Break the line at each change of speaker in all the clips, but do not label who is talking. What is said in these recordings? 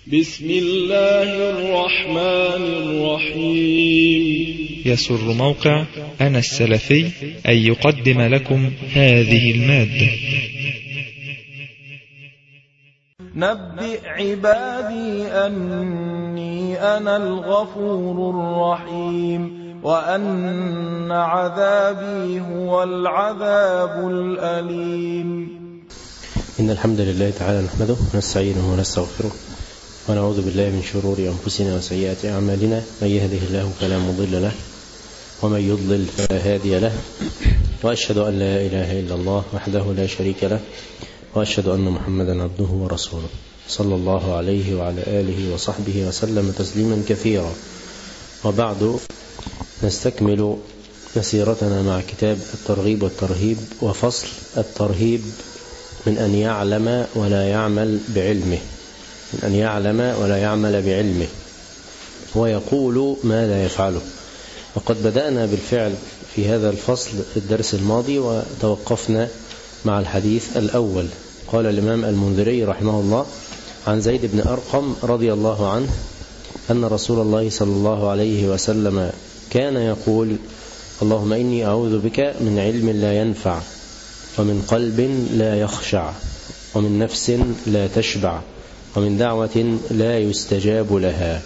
بسم الله الرحمن الرحيم.
يسر موقع أنا السلفي أن يقدم لكم هذه المادة.
نبئ عبادي أني أنا الغفور الرحيم وأن عذابي هو العذاب الأليم.
إن الحمد لله تعالى نحمده ونستعينه ونستغفره ونعوذ بالله من شرور أنفسنا وسيئات أعمالنا، من يهده الله فلا مضل له ومن يضلل فلا هادي له، وأشهد أن لا إله إلا الله وحده لا شريك له، وأشهد أن محمدا عبده ورسوله صلى الله عليه وعلى آله وصحبه وسلم تسليما كثيرا. وبعد، نستكمل مسيرتنا مع كتاب الترغيب والترهيب، وفصل الترهيب من أن يعلم ولا يعمل بعلمه، من أن يعلم ولا يعمل بعلمه ويقول ما لا يفعله. وقد بدأنا بالفعل في هذا الفصل في الدرس الماضي، وتوقفنا مع الحديث الأول. قال الإمام المنذري رحمه الله عن زيد بن أرقم رضي الله عنه أن رسول الله صلى الله عليه وسلم كان يقول: اللهم إني أعوذ بك من علم لا ينفع، ومن قلب لا يخشع، ومن نفس لا تشبع، ومن دعوة لا يستجاب لها.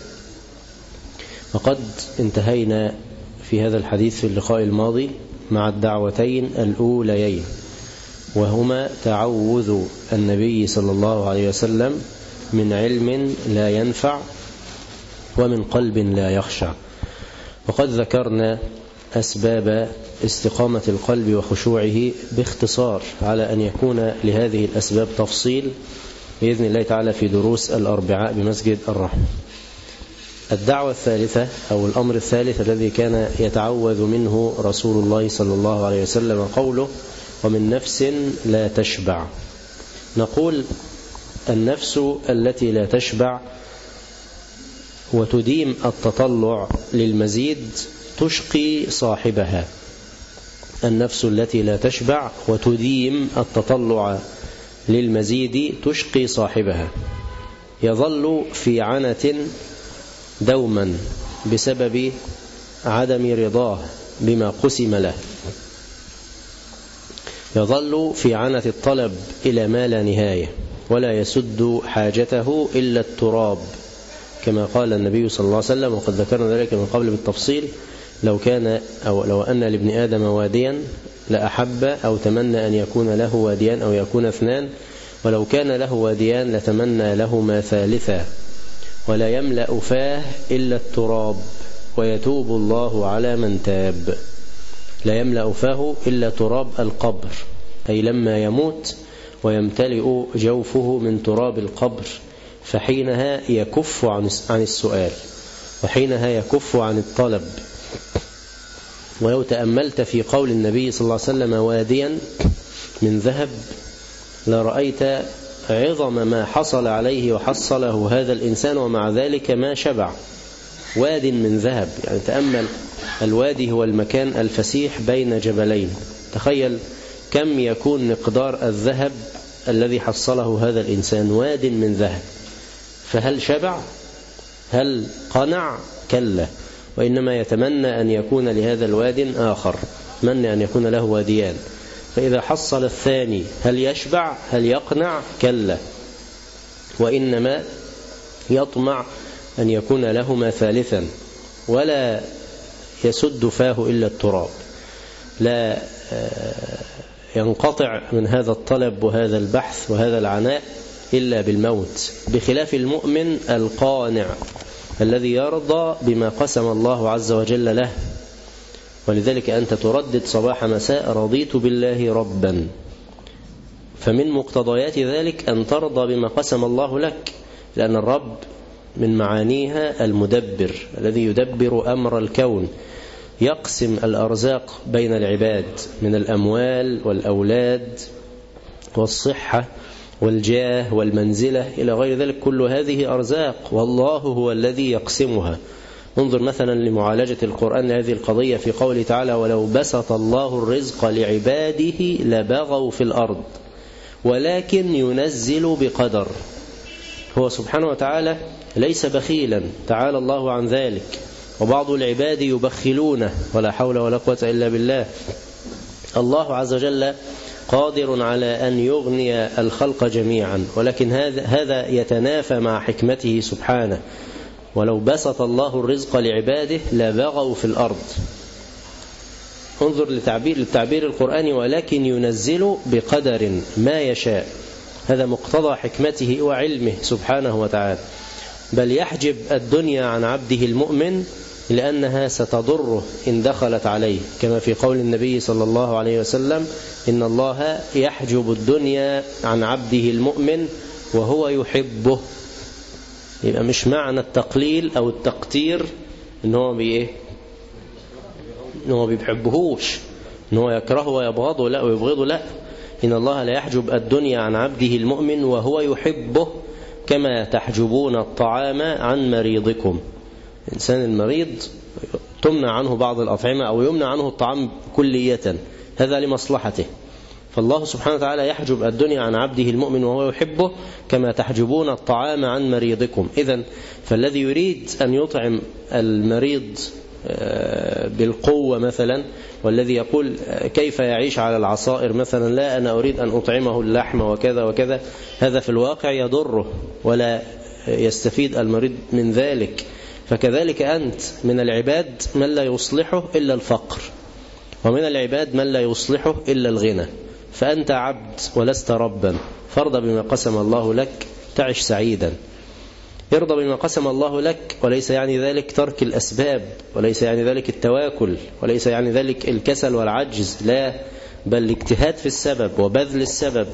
وقد انتهينا في هذا الحديث في اللقاء الماضي مع الدعوتين الأوليين، وهما تعوذ النبي صلى الله عليه وسلم من علم لا ينفع ومن قلب لا يخشع. وقد ذكرنا أسباب استقامة القلب وخشوعه باختصار، على أن يكون لهذه الأسباب تفصيل بإذن الله تعالى في دروس الأربعاء بمسجد الرحمة. الدعوة الثالثة أو الأمر الثالث الذي كان يتعوذ منه رسول الله صلى الله عليه وسلم قوله: ومن نفس لا تشبع. نقول: النفس التي لا تشبع وتديم التطلع للمزيد تشقي صاحبها. النفس التي لا تشبع وتديم التطلع للمزيد تشقي صاحبها، يظل في عنة دوما بسبب عدم رضاه بما قسم له، يظل في عنة الطلب إلى ما لا نهاية، ولا يسد حاجته إلا التراب، كما قال النبي صلى الله عليه وسلم، وقد ذكرنا ذلك من قبل بالتفصيل: لو أن لابن آدم واديا لأحب أو تمنى أن يكون له واديان أو يكون اثنان، ولو كان له واديان لتمنى لهما ثالثا، ولا يملأ فاه إلا التراب، ويتوب الله على من تاب. لا يملأ فاه إلا تراب القبر، أي لما يموت ويمتلئ جوفه من تراب القبر، فحينها يكف عن السؤال، وحينها يكف عن الطلب. ولو تأملت في قول النبي صلى الله عليه وسلم: واديا من ذهب، لرأيت عظم ما حصل عليه وحصله هذا الإنسان، ومع ذلك ما شبع. واد من ذهب، يعني تأمل، الوادي هو المكان الفسيح بين جبلين، تخيل كم يكون مقدار الذهب الذي حصله هذا الإنسان، واد من ذهب. فهل شبع؟ هل قنع؟ كلا، وإنما يتمنى أن يكون لهذا الواد آخر، يتمنى أن يكون له واديان. فإذا حصل الثاني هل يشبع؟ هل يقنع؟ كلا، وإنما يطمع أن يكون لهما ثالثا، ولا يسد فاه إلا التراب، لا ينقطع من هذا الطلب وهذا البحث وهذا العناء إلا بالموت، بخلاف المؤمن القانع الذي يرضى بما قسم الله عز وجل له. ولذلك أنت تردد صباح مساء: رضيت بالله ربا. فمن مقتضيات ذلك أن ترضى بما قسم الله لك، لأن الرب من معانيها المدبر، الذي يدبر أمر الكون، يقسم الأرزاق بين العباد من الأموال والأولاد والصحة والجاه والمنزلة إلى غير ذلك. كل هذه أرزاق، والله هو الذي يقسمها. انظر مثلا لمعالجة القرآن لهذه القضية في قوله تعالى: ولو بسط الله الرزق لعباده لبغوا في الأرض ولكن ينزل بقدر. هو سبحانه وتعالى ليس بخيلا، تعالى الله عن ذلك. وبعض العباد يبخلون، ولا حول ولا قوة إلا بالله. الله عز وجل قادر على أن يغني الخلق جميعا، ولكن هذا يتنافى مع حكمته سبحانه. ولو بسط الله الرزق لعباده لبغوا في الأرض. انظر للتعبير القرآني، ولكن ينزل بقدر ما يشاء. هذا مقتضى حكمته وعلمه سبحانه وتعالى. بل يحجب الدنيا عن عبده المؤمن لأنها ستضره إن دخلت عليه، كما في قول النبي صلى الله عليه وسلم: إن الله يحجب الدنيا عن عبده المؤمن وهو يحبه. يبقى مش معنى التقليل أو التقتير إن هو بيحبهوش، إن هو يكرهه ويبغضه، لا ويبغضه، لا. إن الله لا يحجب الدنيا عن عبده المؤمن وهو يحبه كما تحجبون الطعام عن مريضكم. الإنسان المريض تمنع عنه بعض الأطعمة أو يمنع عنه الطعام كلية، هذا لمصلحته. فالله سبحانه وتعالى يحجب الدنيا عن عبده المؤمن وهو يحبه كما تحجبون الطعام عن مريضكم. إذن فالذي يريد أن يطعم المريض بالقوة مثلا، والذي يقول كيف يعيش على العصائر مثلا، لا أنا أريد أن أطعمه اللحم وكذا وكذا، هذا في الواقع يضره ولا يستفيد المريض من ذلك. فكذلك أنت من العباد من لا يصلحه إلا الفقر، ومن العباد من لا يصلحه إلا الغنى. فأنت عبد ولست ربا، فارض بما قسم الله لك تعش سعيدا. ارضى بما قسم الله لك، وليس يعني ذلك ترك الأسباب، وليس يعني ذلك التواكل، وليس يعني ذلك الكسل والعجز، لا، بل الاجتهاد في السبب وبذل السبب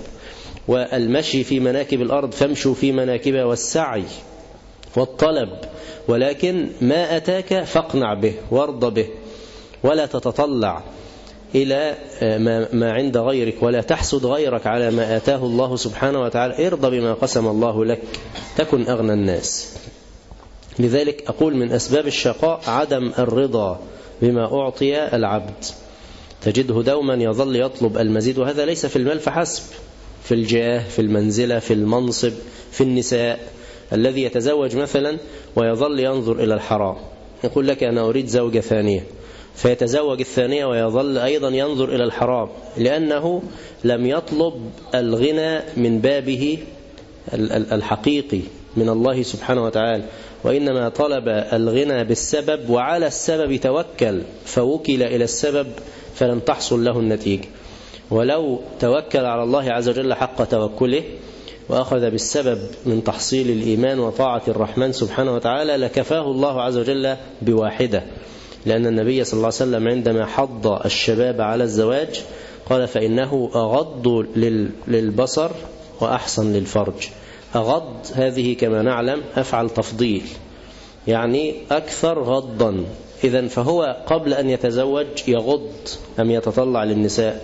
والمشي في مناكب الأرض فامشوا في مناكبها، والسعي والطلب. ولكن ما أتاك فاقنع به وارضى به، ولا تتطلع إلى ما عند غيرك، ولا تحسد غيرك على ما آتاه الله سبحانه وتعالى. ارضى بما قسم الله لك تكن أغنى الناس. لذلك أقول من أسباب الشقاء عدم الرضا بما أعطي العبد. تجده دوما يظل يطلب المزيد، وهذا ليس في المال فحسب، في الجاه، في المنزلة، في المنصب، في النساء. الذي يتزوج مثلا ويظل ينظر إلى الحرام، يقول لك أنا أريد زوجة ثانية، فيتزوج الثانية ويظل أيضا ينظر إلى الحرام، لأنه لم يطلب الغنى من بابه الحقيقي من الله سبحانه وتعالى، وإنما طلب الغنى بالسبب، وعلى السبب توكل، فوكل إلى السبب فلم تحصل له النتيجة. ولو توكل على الله عز وجل حق توكله وأخذ بالسبب من تحصيل الإيمان وطاعة الرحمن سبحانه وتعالى لكفاه الله عز وجل بواحدة. لأن النبي صلى الله عليه وسلم عندما حض الشباب على الزواج قال فإنه أغض للبصر وأحسن للفرج. أغض هذه كما نعلم أفعل تفضيل، يعني أكثر غضا. إذن فهو قبل أن يتزوج يغض أم يتطلع للنساء؟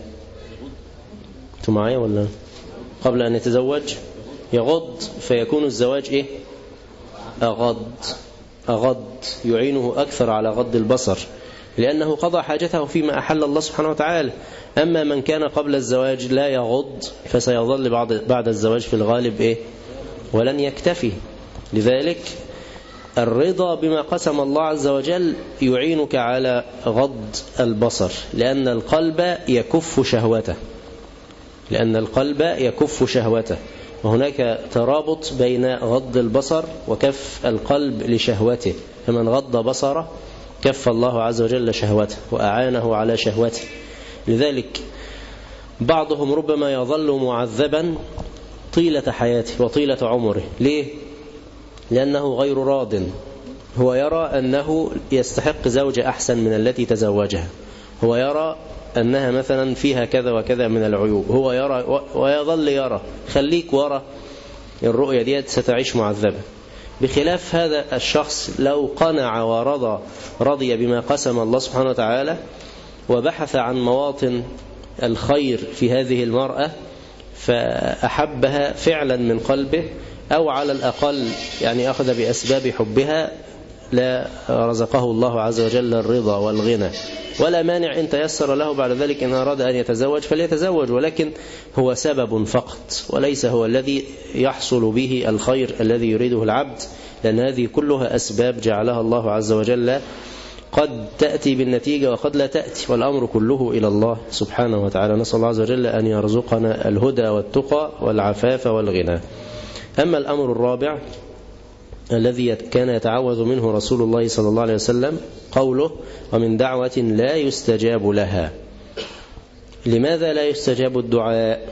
أنتم معي ولا؟ قبل أن يتزوج يغض، فيكون الزواج أغض يعينه أكثر على غض البصر، لأنه قضى حاجته فيما أحل الله سبحانه وتعالى. أما من كان قبل الزواج لا يغض فسيظل بعد الزواج في الغالب ولن يكتفي. لذلك الرضا بما قسم الله عز وجل يعينك على غض البصر، لأن القلب يكف شهوته، وهناك ترابط بين غض البصر وكف القلب لشهوته. فمن غض بصره كف الله عز وجل شهوته وأعانه على شهوته. لذلك بعضهم ربما يظل معذبا طيلة حياته وطيلة عمره. ليه؟ لأنه غير راض. هو يرى أنه يستحق زوجة أحسن من التي تزوجها، هو يرى أنها مثلا فيها كذا وكذا من العيوب، هو يرى ويظل يرى. خليك وراء الرؤية دي ستعيش معذبة. بخلاف هذا الشخص لو قنع ورضي بما قسم الله سبحانه وتعالى وبحث عن مواطن الخير في هذه المرأة فأحبها فعلا من قلبه، أو على الأقل يعني أخذ بأسباب حبها لا رزقه الله عز وجل الرضا والغنى، ولا مانع إن تيسر له بعد ذلك إن أراد أن يتزوج فليتزوج، ولكن هو سبب فقط وليس هو الذي يحصل به الخير الذي يريده العبد، لأن هذه كلها أسباب جعلها الله عز وجل قد تأتي بالنتيجة وقد لا تأتي، والأمر كله إلى الله سبحانه وتعالى. نسأل الله عز وجل أن يرزقنا الهدى والتقى والعفاف والغنى. أما الأمر الرابع الذي كان يتعوذ منه رسول الله صلى الله عليه وسلم قوله: ومن دعوة لا يستجاب لها. لماذا لا يستجاب الدعاء؟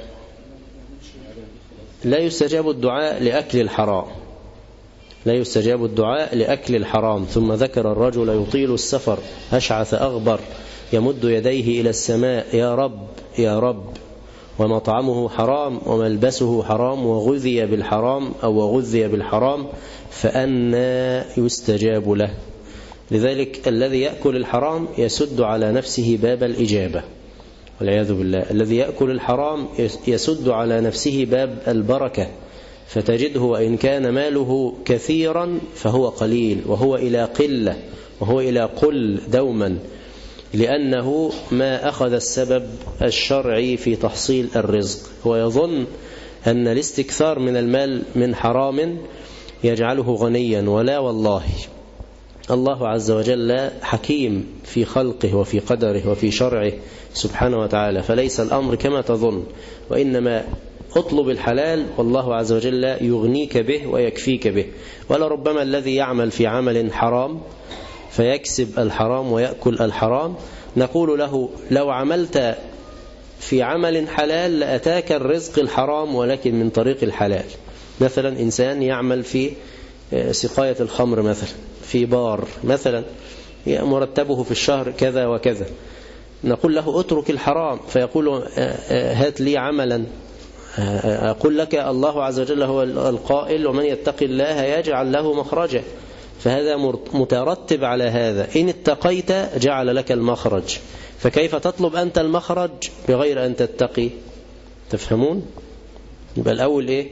لا يستجاب الدعاء لأكل الحرام، لا يستجاب الدعاء لأكل الحرام. ثم ذكر الرجل يطيل السفر أشعث أغبر يمد يديه إلى السماء: يا رب يا رب، ومطعمه حرام وملبسه حرام وغذي بالحرام أو وغذي بالحرام، فأنى يستجاب له. لذلك الذي يأكل الحرام يسد على نفسه باب الإجابة والعياذ بالله. الذي يأكل الحرام يسد على نفسه باب البركة، فتجده وإن كان ماله كثيرا فهو قليل، وهو إلى قلة، وهو إلى قل دوما، لأنه ما أخذ السبب الشرعي في تحصيل الرزق. هو يظن أن الاستكثار من المال من حرام يجعله غنيا، ولا والله. الله عز وجل حكيم في خلقه وفي قدره وفي شرعه سبحانه وتعالى، فليس الأمر كما تظن، وإنما اطلب الحلال والله عز وجل يغنيك به ويكفيك به. ولربما الذي يعمل في عمل حرام فيكسب الحرام ويأكل الحرام، نقول له: لو عملت في عمل حلال لأتاك الرزق الحرام ولكن من طريق الحلال. مثلا إنسان يعمل في سقاية الخمر مثلا، في بار مثلا، مرتبه في الشهر كذا وكذا، نقول له: اترك الحرام، فيقول: هات لي عملا. أقول لك: الله عز وجل هو القائل: ومن يتق الله يجعل له مخرجا. فهذا مترتب على هذا، إن اتقيت جعل لك المخرج، فكيف تطلب أنت المخرج بغير أن تتقي؟ تفهمون؟ يبقى الأول إيه؟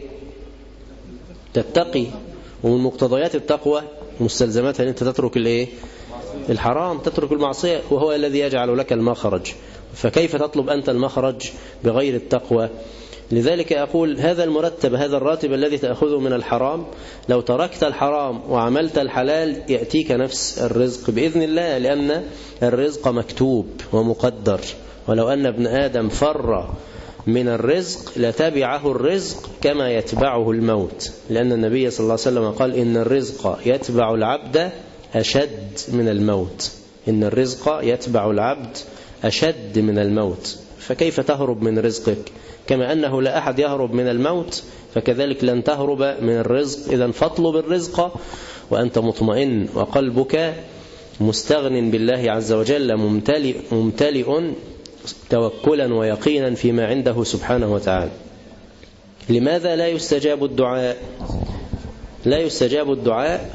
تتقي، ومن مقتضيات التقوى مستلزماتها أن أنت تترك الإيه؟ الحرام، تترك المعصية، وهو الذي يجعل لك المخرج. فكيف تطلب أنت المخرج بغير التقوى؟ لذلك أقول: هذا المرتب، هذا الراتب الذي تأخذه من الحرام، لو تركت الحرام وعملت الحلال يأتيك نفس الرزق بإذن الله، لأن الرزق مكتوب ومقدر. ولو أن ابن آدم فر من الرزق لتبعه الرزق كما يتبعه الموت، لأن النبي صلى الله عليه وسلم قال: إن الرزق يتبع العبد أشد من الموت. إن الرزق يتبع العبد أشد من الموت. فكيف تهرب من رزقك؟ كما أنه لا أحد يهرب من الموت، فكذلك لن تهرب من الرزق. إذن فاطلب الرزق وأنت مطمئن وقلبك مستغن بالله عز وجل، ممتلئ توكلا ويقينا فيما عنده سبحانه وتعالى. لماذا لا يستجاب الدعاء؟ لا يستجاب الدعاء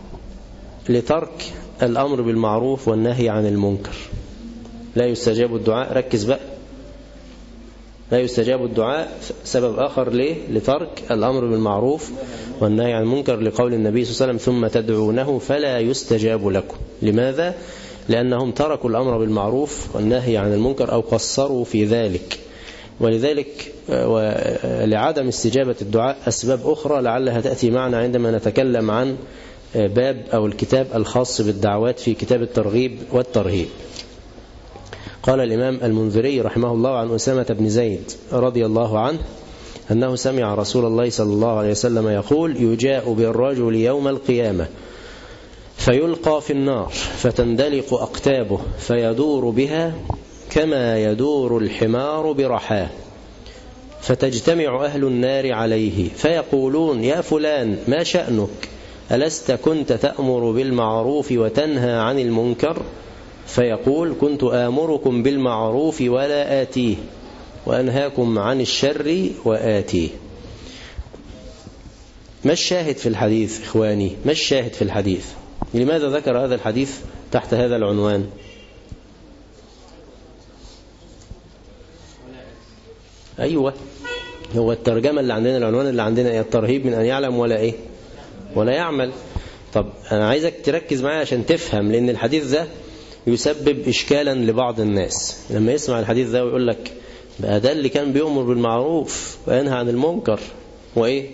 لترك الأمر بالمعروف والنهي عن المنكر. لا يستجاب الدعاء، ركز بقى، لا يستجاب الدعاء سبب آخر ليه؟ لترك الأمر بالمعروف والنهي عن المنكر، لقول النبي صلى الله عليه وسلم: ثم تدعونه فلا يستجاب لكم. لماذا؟ لأنهم تركوا الأمر بالمعروف والنهي عن المنكر أو قصروا في ذلك. ولذلك ولعدم استجابة الدعاء أسباب أخرى لعلها تأتي معنا عندما نتكلم عن باب أو الكتاب الخاص بالدعوات في كتاب الترغيب والترهيب. قال الإمام المنذري رحمه الله عن أسامة بن زيد رضي الله عنه أنه سمع رسول الله صلى الله عليه وسلم يقول: يجاء بالرجل يوم القيامة فيلقى في النار فتندلق أقتابه فيدور بها كما يدور الحمار برحاه، فتجتمع أهل النار عليه فيقولون: يا فلان ما شأنك؟ ألست كنت تأمر بالمعروف وتنهى عن المنكر؟ فيقول: كنت آمركم بالمعروف ولا آتيه، وأنهاكم عن الشر وآتيه. ما الشاهد في الحديث إخواني؟ ما الشاهد في الحديث؟ لماذا ذكر هذا الحديث تحت هذا العنوان؟ أيوة، هو الترجمة اللي عندنا، العنوان اللي عندنا الترهيب من أن يعلم ولا إيه؟ ولا يعمل. طب أنا عايزك تركز معايا عشان تفهم، لأن الحديث ده يسبب إشكالا لبعض الناس لما يسمع الحديث ده ويقول لك بقى ده اللي كان بيؤمر بالمعروف وينهى عن المنكر وإيه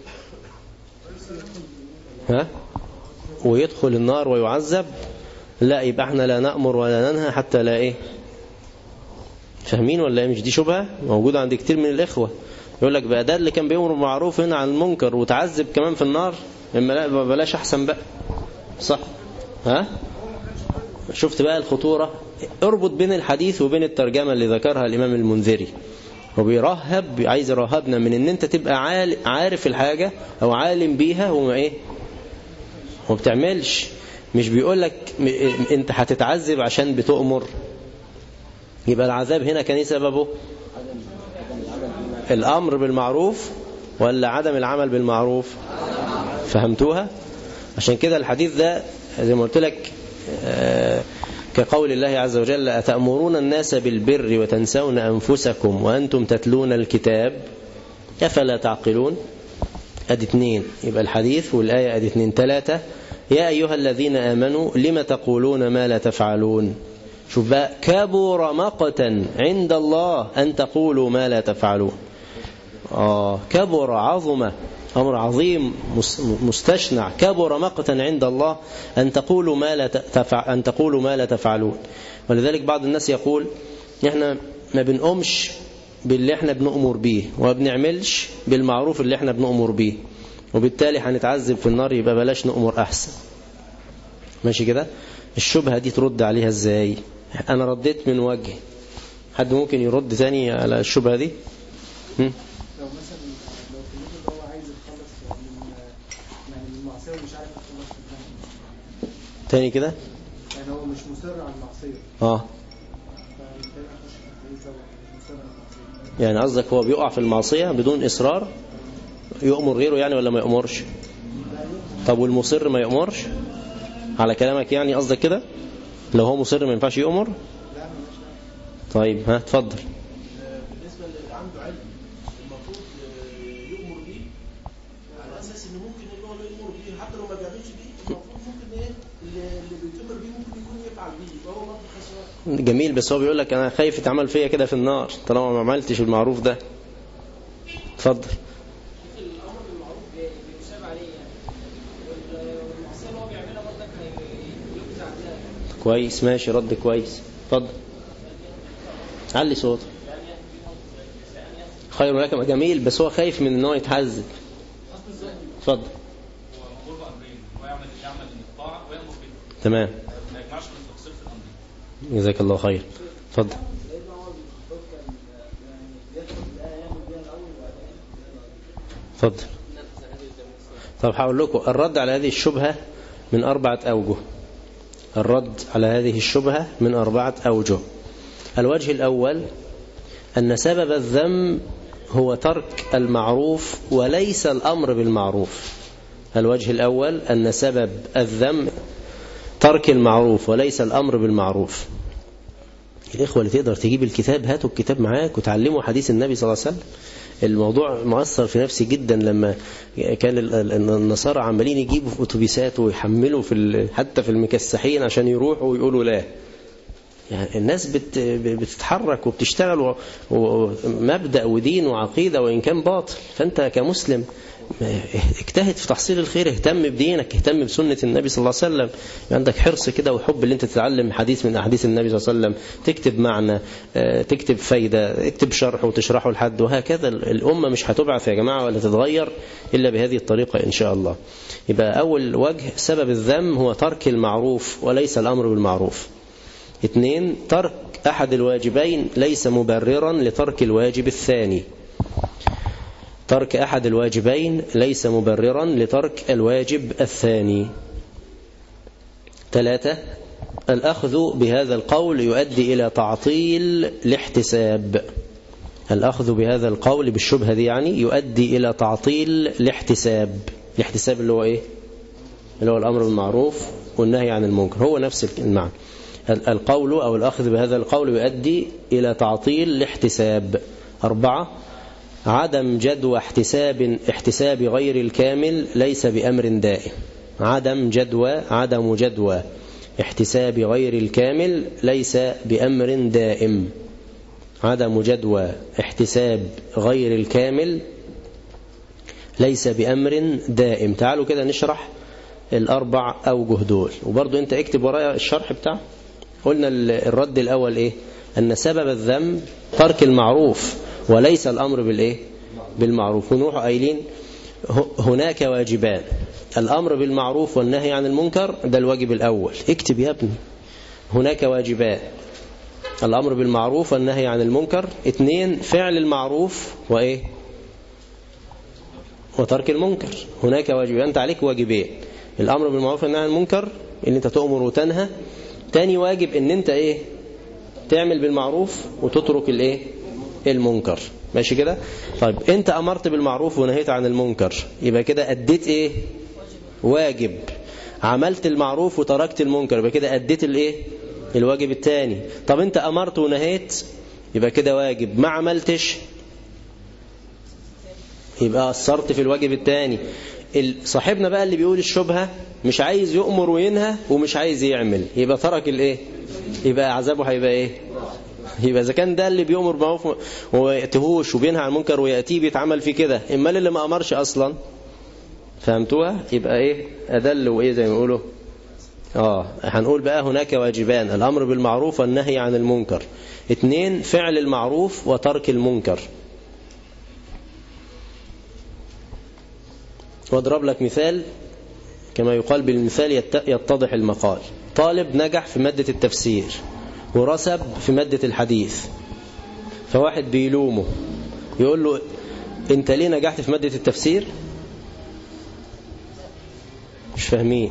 ويدخل النار ويعذب. لا، يبقى احنا لا نأمر ولا ننهى حتى لا إيه. فاهمين ولا مش؟ دي شبهة موجودة عند كتير من الإخوة، يقول لك بقى ده اللي كان بيؤمر بالمعروف وينهى عن المنكر وتعذب كمان في النار، اما لا بلاش أحسن بقى. صح؟ شفت بقى الخطورة؟ اربط بين الحديث وبين الترجمة اللي ذكرها الإمام المنذري، وبيرهب عايز يرهبنا من ان انت تبقى عارف الحاجة او عالم بيها وما ايه وما بتعملش. مش بيقولك انت هتتعذب عشان بتؤمر، يبقى العذاب هنا كان ايه سببه؟ الامر بالمعروف ولا عدم العمل بالمعروف؟ فهمتوها؟ عشان كده الحديث ده زي ما قلت لك كقول الله عز وجل أتأمرون الناس بالبر وتنسون أنفسكم وأنتم تتلون الكتاب أفلا تعقلون. أدي 2، يبقى الحديث والآية أدي 2. 3 يا أيها الذين آمنوا لم تقولون ما لا تفعلون. شوف بقى، كبر مقتا عند الله أن تقولوا ما لا تفعلون. كبر، عظمة، أمر عظيم مستشنع. كبر مقتا عند الله أن تقولوا ما لا تفعلون. ولذلك بعض الناس يقول إحنا ما بنقومش باللي إحنا بنؤمر به وما بنعملش بالمعروف اللي إحنا بنؤمر به، وبالتالي هنتعذب في النار، يبقى بلاش نؤمر أحسن. ماشي كده؟ الشبهة دي ترد عليها إزاي؟ أنا رديت من وجه، حد ممكن يرد تاني على الشبهة دي؟ تاني كده،
يعني هو مش مصر على المعصية.
يعني قصدك هو بيقع في المعصية بدون إصرار، يؤمر غيره يعني ولا ما يؤمرش؟ طب والمصر ما يؤمرش على كلامك يعني؟ قصدك كده لو هو مصر ما ينفعش يؤمر؟ طيب اتفضل.
بالنسبة اللي عنده علم المفروض يؤمر بيه على أساس إنه ممكن إنه هو يؤمر بيه حتى لو ما بيعملش بيه، المفروض ممكن اللي بيتمر بيه ممكن يكون يفعل بيه، فهو برضه خسران.
جميل، بس هو بيقول لك أنا خايف يتعمل فيا كده في النار طالما ما عملتش المعروف ده. اتفضل.
الأمر بالمعروف بيساب عليه يعني، والمعصية اللي هو بيعملها برضك هيجزع عليها.
كويس، ماشي، رد كويس. اتفضل علي صوتك. خير لك. جميل، بس هو خايف من ان هو يتعذب. اتفضل. تمام، جزاك الله خير. اتفضل. اتفضل. طب هقول لكم الرد على هذه الشبهة من 4 أوجه. الرد على هذه الشبهة من 4 أوجه. الوجه الأول أن سبب الذم هو ترك المعروف وليس الأمر بالمعروف. الوجه الأول أن سبب الذم ترك المعروف وليس الأمر بالمعروف. الإخوة اللي تقدر تجيب الكتاب هاتوا الكتاب معاك وتعلموا حديث النبي صلى الله عليه وسلم. الموضوع مؤثر في نفسي جدا لما كان النصارى عمالين يجيبوا في أتوبيسات ويحملوا حتى في المكسحين عشان يروحوا ويقولوا لا. يعني الناس بتتحرك وبتشتغل ومبدأ ودين وعقيدة وإن كان باطل. فأنت كمسلم اجتهد في تحصيل الخير، اهتم بدينك، اهتم بسنة النبي صلى الله عليه وسلم. عندك حرص كده وحب اللي انت تتعلم حديث من أحاديث النبي صلى الله عليه وسلم، تكتب معنى، تكتب فايدة، اكتب شرح وتشرحه لحد، وهكذا. الأمة مش هتبعث يا جماعة ولا تتغير إلا بهذه الطريقة إن شاء الله. يبقى أول وجه سبب الذم هو ترك المعروف وليس الأمر بالمعروف. 2 ترك أحد الواجبين ليس مبررا لترك الواجب الثاني. ترك أحد الواجبين ليس مبررا لترك الواجب الثاني. 3 الأخذ بهذا القول يؤدي إلى تعطيل الاحتساب. الأخذ بهذا القول بالشبهة دي يعني يؤدي إلى تعطيل الاحتساب. الاحتساب اللي هو إيه؟ اللي هو الأمر بالمعروف والنهي عن المنكر، هو نفس المعنى. القول أو الأخذ بهذا القول يؤدي إلى تعطيل الاحتساب. 4 عدم جدوى احتساب غير الكامل ليس بأمر دائم. عدم جدوى احتساب غير الكامل ليس بأمر دائم. عدم جدوى احتساب غير الكامل ليس بأمر دائم. تعالوا كده نشرح الأربع أوجه دول، وبرضو أنت اكتب ورايا الشرح بتاع. قلنا الرد الأول إيه؟ أن سبب الذنب ترك المعروف وليس الأمر بالإيه؟ بالمعروف. ونروح قايلين هناك واجبان: الأمر بالمعروف والنهي عن المنكر، ده الواجب الأول. اكتب يا ابني، هناك واجبان: الأمر بالمعروف والنهي عن المنكر. 2 فعل المعروف وإيه؟ وترك المنكر. هناك واجبان، أنت عليك واجبين: الأمر بالمعروف والنهي عن المنكر، إن أنت تؤمر وتنهى. تاني واجب إن أنت إيه؟ تعمل بالمعروف وتترك الإيه؟ المنكر. ماشي كده؟ طيب أنت أمرت بالمعروف ونهيت عن المنكر، يبقى كده أديت إيه؟ واجب. عملت المعروف وتركت المنكر، يبقى كده أديت الإيه؟ الواجب الثاني. طب أنت أمرت ونهيت، يبقى كده واجب. ما عملتش، يبقى قصرت في الواجب الثاني. صاحبنا بقى اللي بيقول الشبهة مش عايز يؤمر وينهى ومش عايز يعمل، يبقى ترك الإيه؟ يبقى عذابه هيبقى إيه؟ يبقى إذا كان ده اللي بيؤمر بالمعروف وما يأتيهوش وبينهى عن المنكر ويأتيه بيتعمل فيه كده، إما اللي ما أمرش أصلا. فهمتوها؟ يبقى إيه؟ أدل وإيه زي ما يقولوا. هنقول بقى هناك واجبان: الأمر بالمعروف والنهي عن المنكر. 2 فعل المعروف وترك المنكر. واضرب لك مثال كما يقال بالمثال يتضح المقال. طالب نجح في مادة التفسير ورسب في مادة الحديث، فواحد بيلومه يقول له انت ليه نجحت في مادة التفسير؟ مش فاهمين؟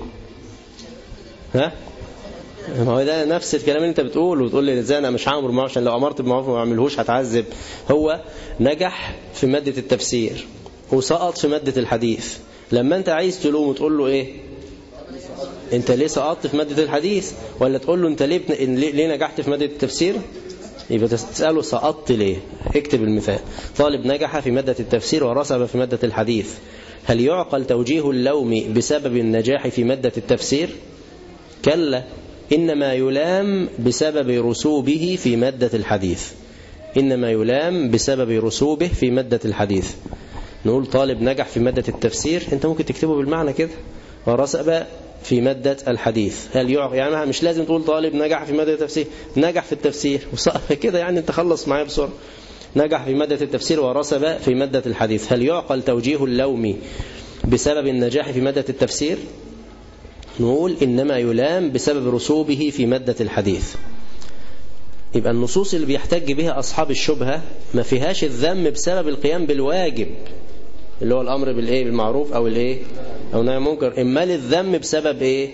ها؟ ما هو ده نفس الكلام اللي انت بتقوله، وتقول لي ازاي انا مش هامر بالمعروف عشان لو امرت بالمعروف وما اعملهوش هتعذب. هو نجح في مادة التفسير وسقط في مادة الحديث، لما انت عايز تلوم وتقول له ايه؟ انت ليه سقطت في مادة الحديث؟ ولا تقول له انت ليه نجحت في مادة التفسير؟ يبقى تسأله سقطت ليه. اكتب المثال: طالب نجح في مادة التفسير ورسب في مادة الحديث، هل يعقل توجيه اللوم بسبب النجاح في مادة التفسير؟ كلا، إنما يلام بسبب رسوبه في مادة الحديث. إنما يلام بسبب رسوبه في مادة الحديث. نقول طالب نجح في مادة التفسير، انت ممكن تكتبه بالمعنى كده، ورسب في مادة الحديث. هل يعني مش لازم تقول طالب نجح في مادة التفسير، نجح في التفسير كده يعني انت خلص معايا بسرعة. نجح في مادة التفسير ورسب في مادة الحديث، هل يعقل توجيه اللوم بسبب النجاح في مادة التفسير؟ نقول إنما يلام بسبب رسوبه في مادة الحديث. يبقى النصوص اللي بيحتج بها أصحاب الشبهة ما فيهاش الذم بسبب القيام بالواجب اللي هو الأمر بالإيه؟ بالمعروف أو الإيه؟ أو نهي عن المنكر. إما الذم بسبب إيه؟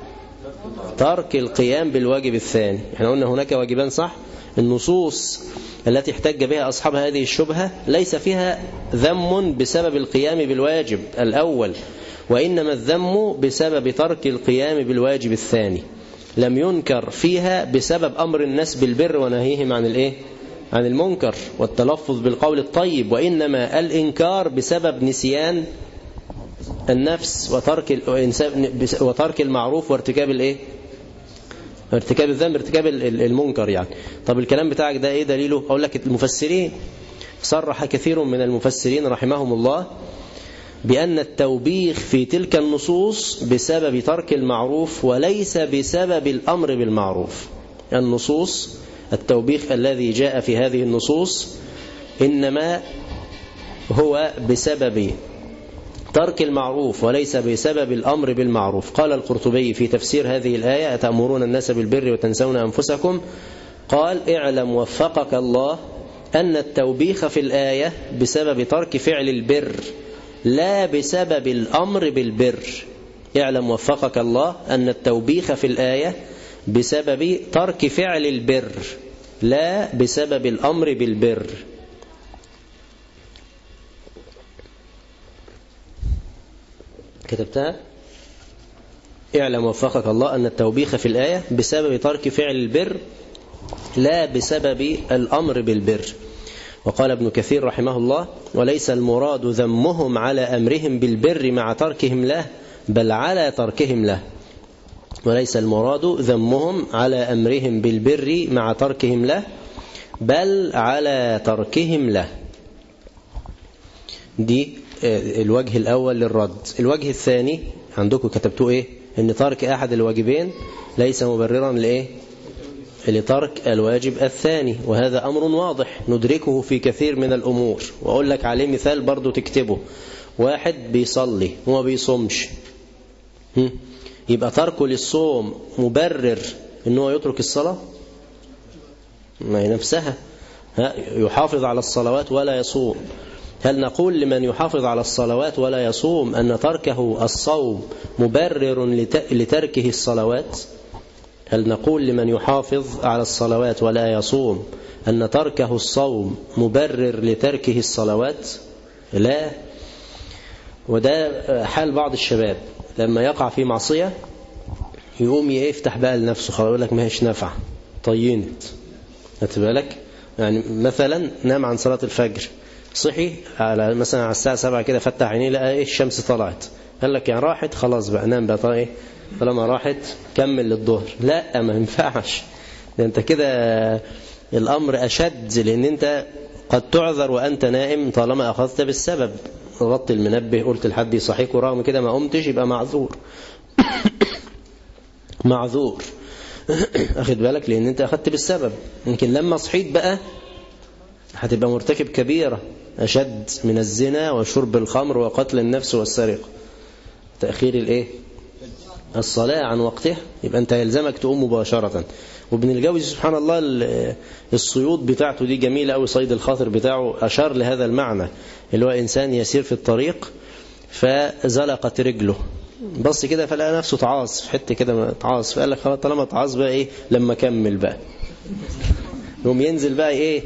ترك القيام بالواجب الثاني. احنا قلنا هناك واجبان، صح؟ النصوص التي احتج بها أصحاب هذه الشبهة ليس فيها ذم بسبب القيام بالواجب الأول، وإنما الذم بسبب ترك القيام بالواجب الثاني. لم ينكر فيها بسبب أمر الناس بالبر ونهيهم عن الإيه؟ عن المنكر والتلفظ بالقول الطيب، وإنما الإنكار بسبب نسيان النفس وترك المعروف وارتكاب الإيه؟ ارتكاب الذنب، ارتكاب المنكر يعني. طب الكلام بتاعك ده إيه دليله؟ أقول لك المفسرين صرح كثير من المفسرين رحمهم الله بأن التوبيخ في تلك النصوص بسبب ترك المعروف وليس بسبب الأمر بالمعروف. النصوص التوبيخ الذي جاء في هذه النصوص إنما هو بسبب ترك المعروف وليس بسبب الأمر بالمعروف. قال القرطبي في تفسير هذه الآية: أتأمرون الناس بالبر وتنسون أنفسكم؟ قال: اعلم وفقك الله أن التوبيخ في الآية بسبب ترك فعل البر لا بسبب الأمر بالبر. اعلم وفقك الله أن التوبيخ في الآية بسبب ترك فعل البر لا بسبب الأمر بالبر. كتبتها؟ اعلم وفقك الله أن التوبيخ في الآية بسبب ترك فعل البر لا بسبب الأمر بالبر. وقال ابن كثير رحمه الله: وليس المراد ذمهم على أمرهم بالبر مع تركهم له، بل على تركهم له، وليس المراد ذمهم على أمرهم بالبر مع تركهم له، بل على تركهم له. دي الوجه الأول للرد. الوجه الثاني عندكم كتبتوا إيه؟ إن ترك أحد الواجبين ليس مبررا لإيه؟ لترك الواجب الثاني، وهذا أمر واضح ندركه في كثير من الأمور. وأقول لك عليه مثال برضو تكتبه. واحد بيصلي وما بيصومش، يبقى تركه للصوم مبرر إنه يترك الصلاة؟ ما هي نفسها يحافظ على الصلوات ولا يصوم. هل نقول لمن يحافظ على الصلوات ولا يصوم أن تركه الصوم مبرر لتركه الصلوات؟ هل نقول لمن يحافظ على الصلوات ولا يصوم أن تركه الصوم مبرر لتركه الصلوات؟ لا. وده حال بعض الشباب لما يقع في معصية يقوم يفتح بقى لنفسه، خلاص يقول لك ما هيش نافعة، طينت. هتبالك يعني مثلا نام عن صلاة الفجر، صحي على مثلا على الساعة 7 كده، فتح عينيه لقى ايه الشمس طلعت، قال لك يعني راحت خلاص بقى نام بقى، ايه طالما راحت كمل للظهر. لا ما ينفعش، ده انت كده الامر اشد، لان انت قد تعذر وانت نائم طالما اخذت بالسبب. غطي المنبه، قلت لحد يصحيك ورغم كده ما قمتش، يبقى معذور. معذور اخد بالك، لان انت اخذت بالسبب. يمكن لما صحيت بقى هتبقى مرتكب كبيرة أشد من الزنا وشرب الخمر وقتل النفس والسرقة. تأخير الايه الصلاة عن وقتها، يبقى انت يلزمك تقوم مباشرة. وابن الجوزي سبحان الله الصيود بتاعته دي جميلة أوي، صيد الخاطر بتاعه أشار لهذا المعنى، اللي هو إنسان يسير في الطريق فزلقت رجله، بص كده فلقى نفسه تعاص في حتة كده تعاص، فقال لك خلاص طالما تعاص بقى ايه لما كمل بقى، يوم ينزل بقى ايه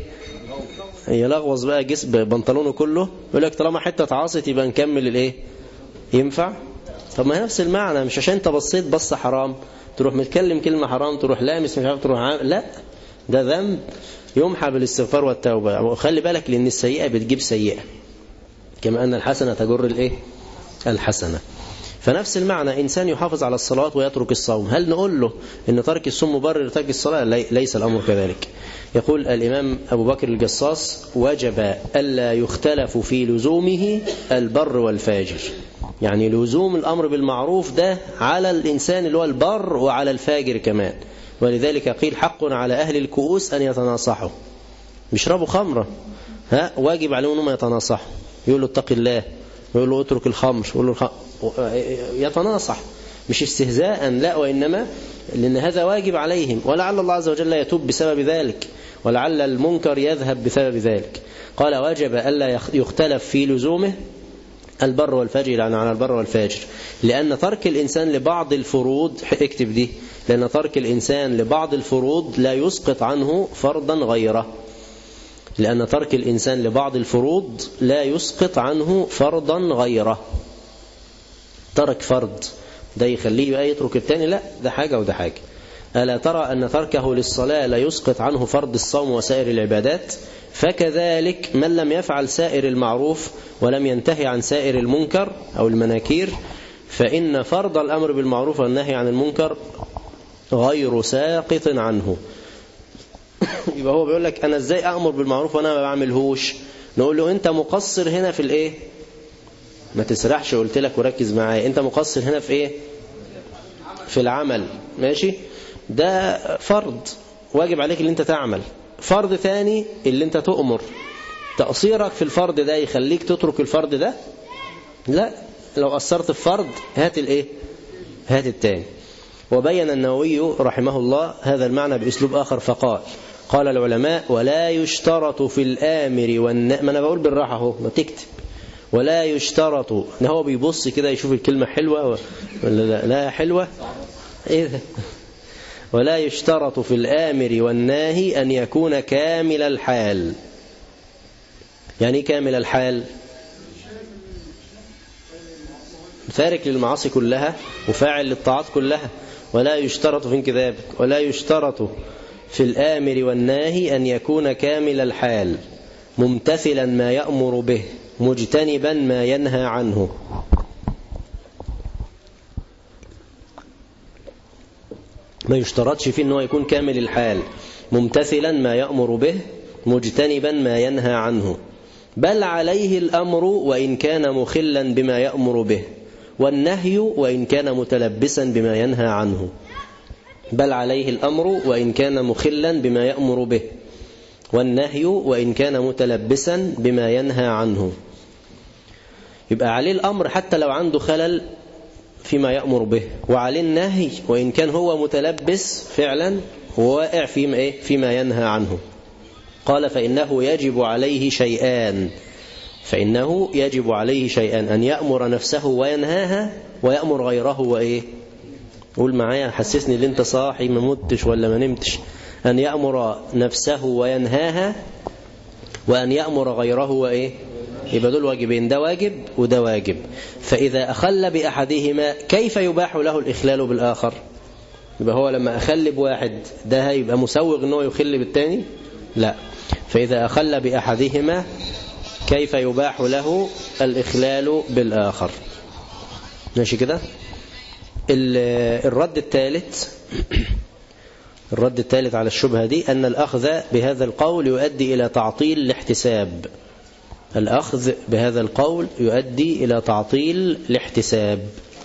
يلغوص بقى جسم بنطلونه كله، يقول لك طالما حتة تعاصت يبقى نكمل الايه. ينفع؟ طب ما هي نفس المعنى، مش عشان انت بصيت بصة حرام تروح متكلم كلمة حرام، تروح لامس مش عارف تروح لا، ده ذنب يمحى بالاستغفار والتوبة. وخلي بالك لأن السيئة بتجيب سيئة، كما أن الحسنة تجر الايه الحسنة. فنفس المعنى إنسان يحافظ على الصلاة ويترك الصوم، هل نقول له إن ترك الصوم مبرر ترك الصلاة؟ ليس الأمر كذلك. يقول الإمام أبو بكر الجصاص: وجب ألا يختلف في لزومه البر والفاجر. يعني لزوم الأمر بالمعروف ده على الإنسان اللي هو البر وعلى الفاجر كمان. ولذلك قيل: حق على أهل الكؤوس أن يتناصحوا. بيشربوا خمرة، واجب عليهم أنهم يتناصحوا، يقول له اتق الله، يقول له اترك الخمر، يقول له يتناصح، مش استهزاء لا، وإنما لأن هذا واجب عليهم، ولعل الله عز وجل يتوب بسبب ذلك، ولعل المنكر يذهب بسبب ذلك. قال: وجب ألا يختلف في لزومه البر والفاجر، يعني على البر والفاجر، لأن ترك الإنسان لبعض الفروض، اكتب دي، لأن ترك الإنسان لبعض الفروض لا يسقط عنه فرضا غيره. لأن ترك الإنسان لبعض الفروض لا يسقط عنه فرضا غيره. ترك فرض ده يخليه بقى يترك التاني؟ لا، ده حاجة وده حاجة. ألا ترى أن تركه للصلاة لا يسقط عنه فرض الصوم وسائر العبادات؟ فكذلك من لم يفعل سائر المعروف ولم ينتهي عن سائر المنكر أو المناكير، فإن فرض الأمر بالمعروف والنهي عن المنكر غير ساقط عنه. يبقى هو بيقول لك أنا إزاي أأمر بالمعروف وأنا ما بعملهوش؟ نقول له أنت مقصر هنا في الإيه؟ ما تسرحش، قلت لك وركز معايا، أنت مقصر هنا في إيه؟ في العمل، ماشي؟ ده فرض واجب عليك اللي أنت تعمل. فرض ثاني اللي أنت تؤمر. تقصيرك في الفرض ده يخليك تترك الفرض ده؟ لا، لو قصرت في فرض هات الإيه؟ هات التاني. وبين النووي رحمه الله هذا المعنى بأسلوب آخر فقال: قال العلماء: ولا يشترط في الآمر والنهي، ما أنا بقول بالراحة اهو، ما تكتب. ولا يشترط، ان هو بيبص كده يشوف الكلمة حلوة ولا لا حلوة، ايه ده؟ ولا يشترط في الآمر والناهي أن يكون كامل الحال. يعني كامل الحال؟ تارك للمعاصي كلها وفاعل للطاعات كلها. ولا يشترط في انكذابك، ولا يشترط في الآمر والناهي أن يكون كامل الحال، ممتثلا ما يأمر به، مجتنبا ما ينهى عنه. ما يشترطش فيه أنه يكون كامل الحال، ممتثلا ما يأمر به مجتنبا ما ينهى عنه، بل عليه الأمر وإن كان مخلا بما يأمر به، والنهي وإن كان متلبسا بما ينهى عنه. بل عليه الأمر وإن كان مخلا بما يأمر به، والنهي وإن كان متلبسا بما ينهى عنه. يبقى عليه الأمر حتى لو عنده خلل فيما يأمر به، وعليه النهي وإن كان هو متلبس فعلا وواقع فيما ينهى عنه. قال فإنه يجب عليه شيئان، فإنه يجب عليه شيئان: أن يأمر نفسه وينهاها، ويأمر غيره وإيه؟ قول معايا، حسسني اللي انت صاحي ما متش ولا ما نمتش. أن يأمر نفسه وينهاها، وأن يأمر غيره وإيه؟ يبقى دول واجبين، ده واجب وده واجب. فإذا أخل بأحدهما كيف يباح له الإخلال بالآخر؟ يبقى هو لما أخل بواحد ده هيبقى مسوغ أنه يخل بالتاني؟ لا. فإذا أخل بأحدهما كيف يباح له الإخلال بالآخر؟ ماشي كده. الرد الثالث على الشبهة دي أن الأخذ بهذا القول يؤدي إلى تعطيل الاحتساب. الأخذ بهذا القول يؤدي إلى تعطيل الاحتساب.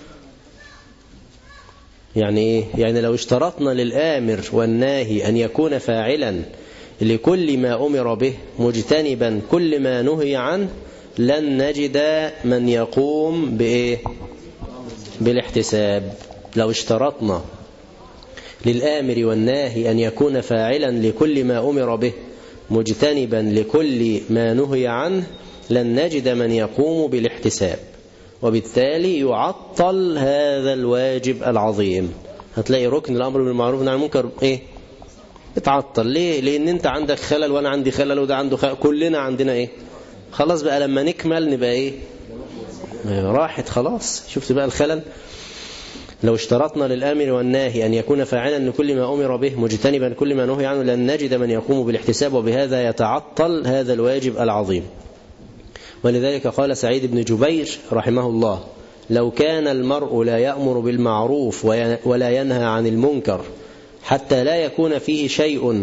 يعني إيه؟ يعني لو اشترطنا للآمر والناهي أن يكون فاعلا لكل ما أمر به مجتنبا كل ما نهي عنه، لن نجد من يقوم بإيه؟ بالاحتساب. لو اشترطنا للآمر والناهي أن يكون فاعلا لكل ما أمر به مجتنبا لكل ما نهي عنه، لن نجد من يقوم بالاحتساب، وبالتالي يعطل هذا الواجب العظيم. هتلاقي ركن الأمر بالمعروف والنهي عن المنكر إيه؟ اتعطل. ليه؟ لأن أنت عندك خلل وأنا عندي خلل وده عنده خلل، كلنا عندنا إيه؟ خلاص بقى لما نكمل نبقى إيه؟ راحت خلاص. شفت بقى الخلل؟ لو اشترطنا للآمر والناهي أن يكون فاعلا لكل ما أمر به مجتنبا كل ما نهي عنه، لن نجد من يقوم بالاحتساب، وبهذا يتعطل هذا الواجب العظيم. ولذلك قال سعيد بن جبير رحمه الله: لو كان المرء لا يأمر بالمعروف ولا ينهى عن المنكر حتى لا يكون فيه شيء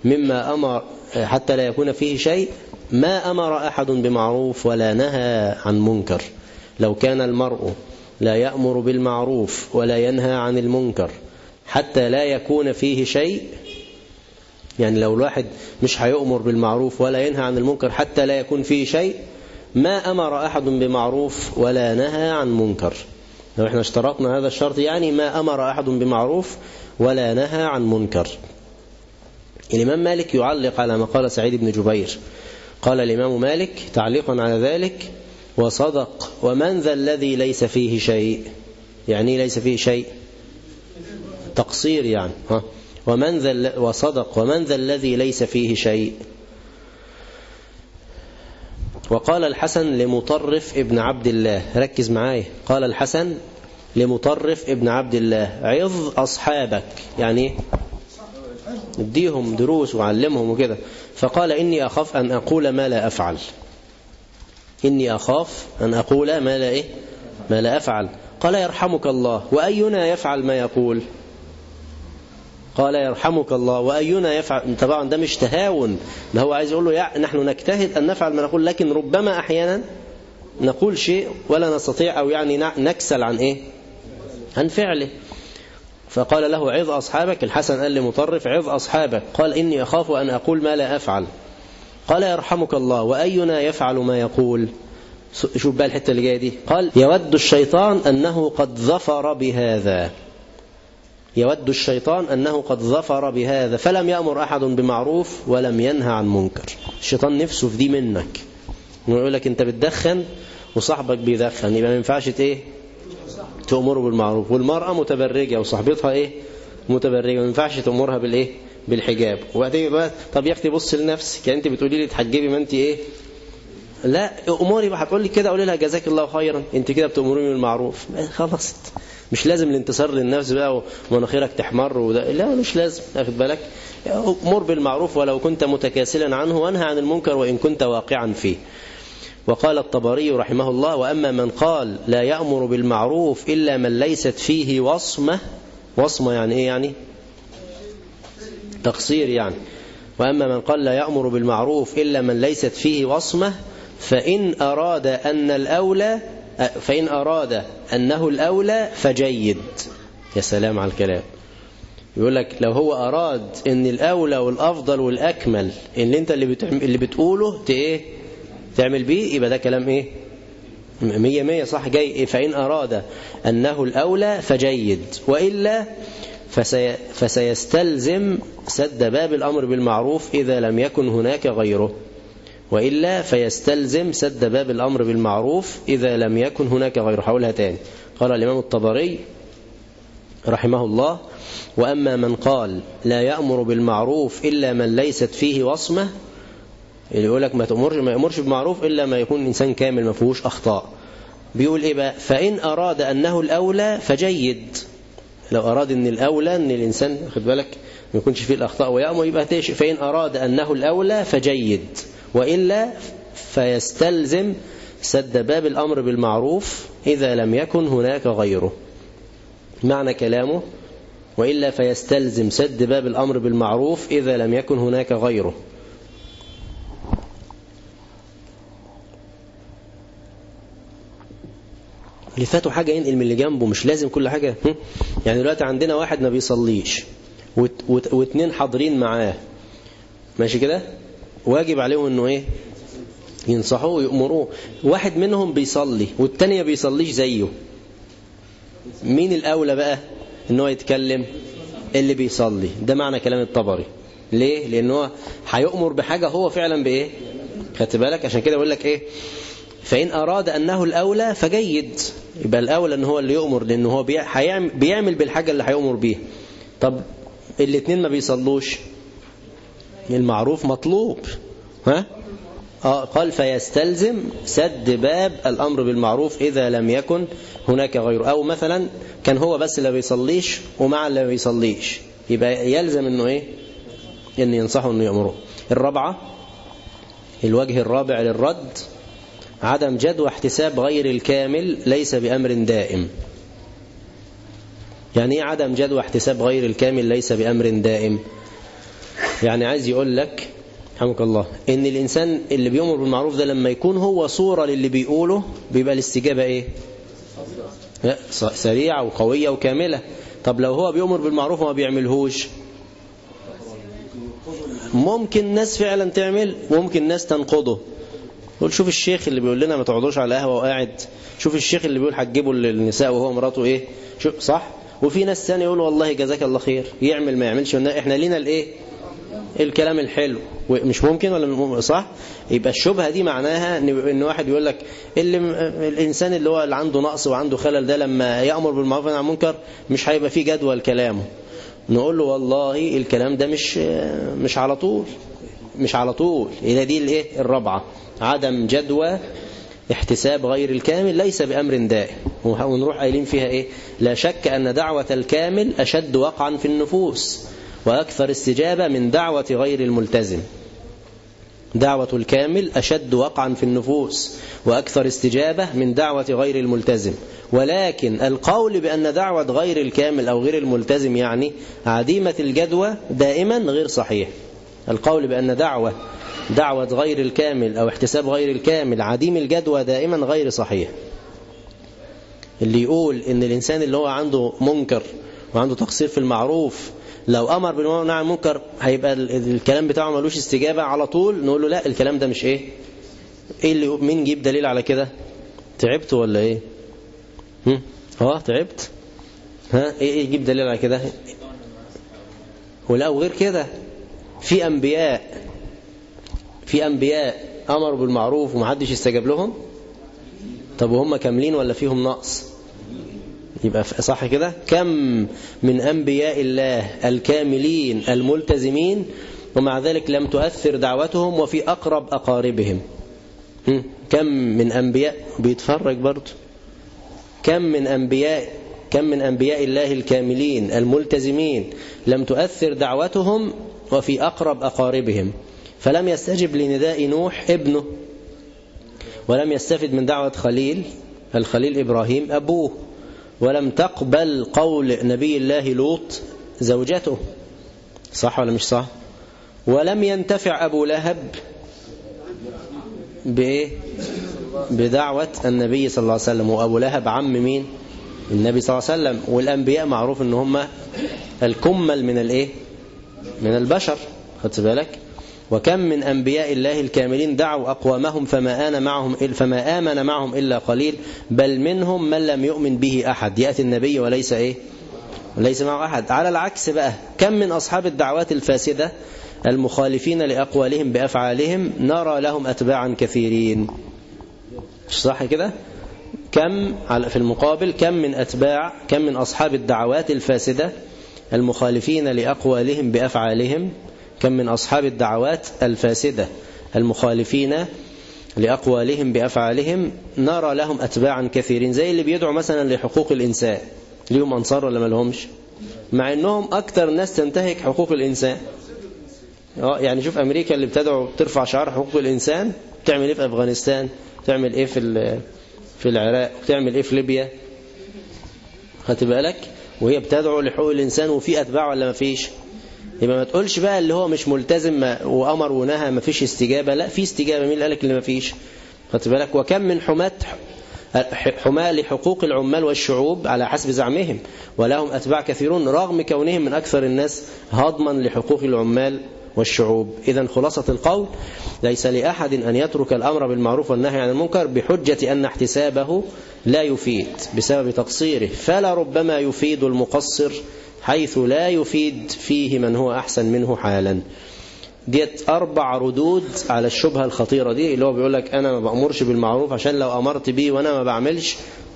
ما أمر أحد بمعروف ولا نهى عن منكر. لو كان المرء لا يأمر بالمعروف ولا ينهى عن المنكر حتى لا يكون فيه شيء، يعني لو الواحد مش هيأمر بالمعروف ولا ينهى عن المنكر حتى لا يكون فيه شيء، ما أمر أحد بمعروف ولا نهى عن منكر. لو احنا اشترطنا هذا الشرط يعني ما أمر أحد بمعروف ولا نهى عن منكر. الإمام مالك يعلق على ما قال سعيد بن جبير. قال الإمام مالك تعليقا على ذلك: وصدق ومن ذا الذي ليس فيه شيء. يعني ليس فيه شيء تقصير يعني وصدق ومن ذا الذي ليس فيه شيء. وقال الحسن لمطرف ابن عبد الله، ركز معايا، قال الحسن لمطرف ابن عبد الله: عظ أصحابك، يعني اديهم دروس وعلمهم وكده. فقال: إني أخاف أن أقول ما لا أفعل. إني أخاف أن أقول ما لا أفعل. قال: يرحمك الله، وأينا يفعل ما يقول؟ قال: يرحمك الله، وأينا يفعل. طبعا ده مش تهاون، ده هو عايز يقول له نحن نجتهد أن نفعل ما نقول، لكن ربما أحيانا نقول شيء ولا نستطيع، أو يعني نكسل عن فعله. فقال له: عظ أصحابك. الحسن قال لمطرف: عظ أصحابك. قال: إني أخاف أن أقول ما لا أفعل. قال: يرحمك الله، وأينا يفعل ما يقول؟ شوف بقى الحتة اللي جاية دي. قال: يود الشيطان أنه قد ظفر بهذا. يود الشيطان أنه قد ظفر بهذا فلم يأمر أحد بمعروف ولم ينهى عن منكر. الشيطان نفسه في دي منك، يقول لك أنت بتدخن وصاحبك بيدخن، يبقى ما ينفعش تأمره بالمعروف. والمرأة متبرجة وصاحبتها متبرجة، ما ينفعش تأمرها بالحجاب. وبعدين بقى طب يا اختي بص لنفسك، يعني انت بتقولي لي تحجبي ما انت لا اموري بقى. هتقول لي كده اقول لها جزاك الله خيرا، انت كده بتأمريني بالمعروف. خلاص مش لازم الانتصار للنفس بقى ومناخيرك تحمر لا مش لازم. اخد بالك، امر بالمعروف ولو كنت متكاسلا عنه، وانهى عن المنكر وان كنت واقعا فيه. وقال الطبري رحمه الله: وأما من قال لا يأمر بالمعروف إلا من ليست فيه وصمة يعني إيه؟ يعني تقصير يعني. وأما من قال لا يأمر بالمعروف إلا من ليست فيه وصمة فإن أراد أنه الأولى فجيد. يا سلام على الكلام. يقول لك لو هو أراد أن الأولى والأفضل والأكمل اللي أنت اللي بتقوله تعمل بيه، يبقى ده كلام 100 صح جاي. فإن أراد أنه الأولى فجيد، وإلا فسيستلزم سد باب الأمر بالمعروف إذا لم يكن هناك غيره. وإلا فيستلزم سد باب الأمر بالمعروف إذا لم يكن هناك غيره. حولها تاني. قال الإمام الطبري رحمه الله: وأما من قال لا يأمر بالمعروف إلا من ليست فيه وصمة، اللي يقول لك ما يأمرش بالمعروف إلا ما يكون إنسان كامل ما فيهوش أخطاء، بيقول إيه بقى؟ فإن أراد أنه الأولى فجيد. لو أراد أن الأولى أن الإنسان خد بالك ما يكونش فيه الأخطاء ويأمر، يبقى فإن أراد أنه الأولى فجيد، وإلا فيستلزم سد باب الأمر بالمعروف إذا لم يكن هناك غيره. معنى كلامه: وإلا فيستلزم سد باب الأمر بالمعروف إذا لم يكن هناك غيره. اللي فاتوا حاجة ينقل من اللي جنبه، مش لازم كل حاجة. يعني دلوقتي عندنا واحد ما بيصليش واتنين حاضرين معاه، ماشي كده، واجب عليهم انه ينصحوه ويأمروه. واحد منهم بيصلي والتاني ما بيصليش زيه، مين الأولى بقى انه يتكلم؟ اللي بيصلي. ده معنى كلام الطبري. ليه؟ لأنه هيأمر بحاجة هو فعلا خدت بالك؟ عشان كده يقول لك فإن أراد أنه الأولى فجيد، يبقى الأولى أنه هو اللي يؤمر، لأنه هو بيعمل بالحاجة اللي هيؤمر بيها. طب الاثنين ما بيصلوش، المعروف مطلوب. قال فيستلزم سد باب الأمر بالمعروف إذا لم يكن هناك غيره. أو مثلا كان هو بس اللي بيصليش ومع اللي بيصليش، يبقى يلزم أنه أن ينصحه أنه يأمره. الرابعة، الوجه الرابع للرد: عدم جدوى احتساب غير الكامل ليس بأمر دائم. يعني ايه عدم جدوى احتساب غير الكامل ليس بأمر دائم؟ يعني عايز يقول لك رحمك الله ان الإنسان اللي بيأمر بالمعروف ده لما يكون هو صورة للي بيقوله بيبقى الاستجابة سريعة وقوية وكاملة. طب لو هو بيأمر بالمعروف وما بيعملهوش، ممكن ناس فعلا تعمل وممكن ناس تنقضه. قول شوف الشيخ اللي بيقول لنا ما تقعدوش على قهوة وقاعد، شوف الشيخ اللي بيقول هتجيبوا للنساء وهو مراته شوف صح. وفي ناس ثانيه يقول والله جزاك الله خير، يعمل ما يعملش، احنا لينا الكلام الحلو، مش ممكن ولا صح. يبقى الشبهة دي معناها ان واحد يقول لك الانسان اللي هو اللي عنده نقص وعنده خلل ده لما يأمر بالمعروف والنهي عن المنكر مش هيبقى فيه جدوى لكلامه. نقول له والله الكلام ده مش على طول، مش على طول. إلى دي الرابعة: عدم جدوى احتساب غير الكامل ليس بأمر دائم. ونروح قايلين فيها لا شك أن دعوة الكامل أشد وقعا في النفوس وأكثر استجابة من دعوة غير الملتزم. دعوة الكامل أشد وقعا في النفوس وأكثر استجابة من دعوة غير الملتزم. ولكن القول بأن دعوة غير الكامل أو غير الملتزم يعني عديمة الجدوى دائما غير صحيح. القول بأن دعوة غير الكامل أو احتساب غير الكامل عديم الجدوى دائما غير صحيح. اللي يقول إن الإنسان اللي هو عنده منكر وعنده تقصير في المعروف لو أمر بالمعروف والنهي عن المنكر هيبقى الكلام بتاعه ملوش استجابة على طول، نقول له لا، الكلام ده مش اللي مين جيب دليل على كده؟ تعبت ولا تعبت؟ ايه يجيب دليل على كده؟ ولا وغير كده في أنبياء أمروا بالمعروف ومحدش استجاب لهم. طب وهم كاملين ولا فيهم نقص؟ يبقى صح كده. كم من أنبياء الله الكاملين الملتزمين ومع ذلك لم تؤثر دعوتهم وفي أقرب أقاربهم. كم من أنبياء بيتفرج برضه، كم من أنبياء الله الكاملين الملتزمين لم تؤثر دعوتهم وفي أقرب أقاربهم، فلم يستجب لنداء نوح ابنه، ولم يستفد من دعوة الخليل إبراهيم أبوه، ولم تقبل قول نبي الله لوط زوجته. صح ولا مش صح؟ ولم ينتفع أبو لهب بإيه؟ بدعوة النبي صلى الله عليه وسلم. وأبو لهب عم مين؟ النبي صلى الله عليه وسلم. والأنبياء معروف ان هم الكمل من الإيه؟ من البشر. خدت بالك؟ وكم من أنبياء الله الكاملين دعوا أقوامهم فما آمن معهم إلا قليل، بل منهم من لم يؤمن به أحد. يأتي النبي وليس إيه؟ وليس معه أحد. على العكس بقى، كم من أصحاب الدعوات الفاسدة المخالفين لأقوالهم بأفعالهم نرى لهم أتباعا كثيرين. صح كده؟ كم في المقابل كم من أصحاب الدعوات الفاسدة المخالفين لأقوالهم بأفعالهم، كم من أصحاب الدعوات الفاسدة المخالفين لأقوالهم بأفعالهم نرى لهم أتباعا كثيرين. زي اللي بيدعوا مثلا لحقوق الإنسان، ليهم أنصار ولا ما لهمش؟ مع أنهم أكتر الناس تنتهك حقوق الإنسان. يعني شوف أمريكا اللي بتدعو ترفع شعار حقوق الإنسان، تعمل إيه في أفغانستان، تعمل إيه في العراق، تعمل إيه في ليبيا. خدت بالك؟ وهي بتدعو لحقوق الإنسان وفي أتباع ولا ما فيش؟ يبقى ما تقولش بقى اللي هو مش ملتزم وأمر ونهى ما فيش استجابة. لا، في استجابة. مين اللي قالك اللي ما فيش؟ خدت بالك؟ وكم من حماة لحقوق العمال والشعوب على حسب زعمهم ولهم أتباع كثيرون رغم كونهم من أكثر الناس هضما لحقوق العمال والشعوب. إذن خلاصة القول: ليس لأحد أن يترك الأمر بالمعروف والنهي عن المنكر بحجة أن احتسابه لا يفيد بسبب تقصيره، فلا ربما يفيد المقصر حيث لا يفيد فيه من هو أحسن منه حالا. ديت 4 ردود على الشبهة الخطيرة دي، اللي هو بيقول لك أنا ما بأمرش بالمعروف عشان لو أمرت بيه وأنا ما بعملش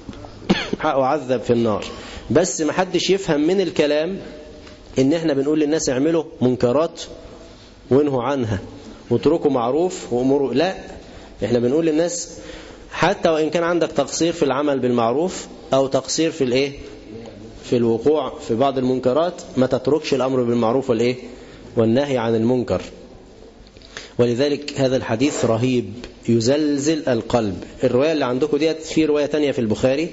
أعذب في النار. بس ما حدش يفهم من الكلام إن إحنا بنقول للناس اعملوا منكرات وانهوا عنها واتركوا معروف وأمروا. لا، إحنا بنقول للناس حتى وإن كان عندك تقصير في العمل بالمعروف أو تقصير في الإيه؟ في الوقوع في بعض المنكرات، ما تتركش الأمر بالمعروف والإيه؟ والنهي عن المنكر. ولذلك هذا الحديث رهيب يزلزل القلب. الرواية اللي عندكم ديت في رواية تانية في البخاري